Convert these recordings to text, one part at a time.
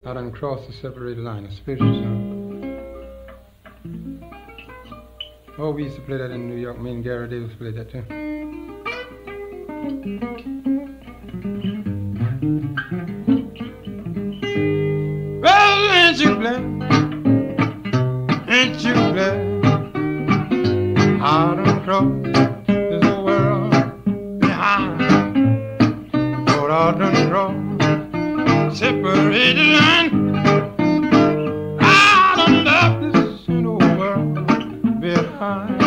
I done crossed the separated line, a spiritual song. Oh, we used to play that in New York. Me and Gary Davis played that too. Well, ain't you glad? Ain't you glad? I done crossed this whole world behind. Lord, I done crossed separated line. I done left this whole world behind.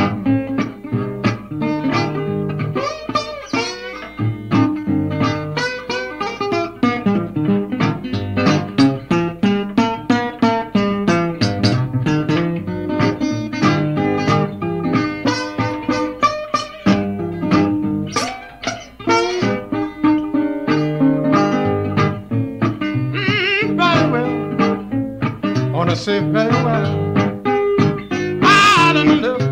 Wanna say farewell. I done left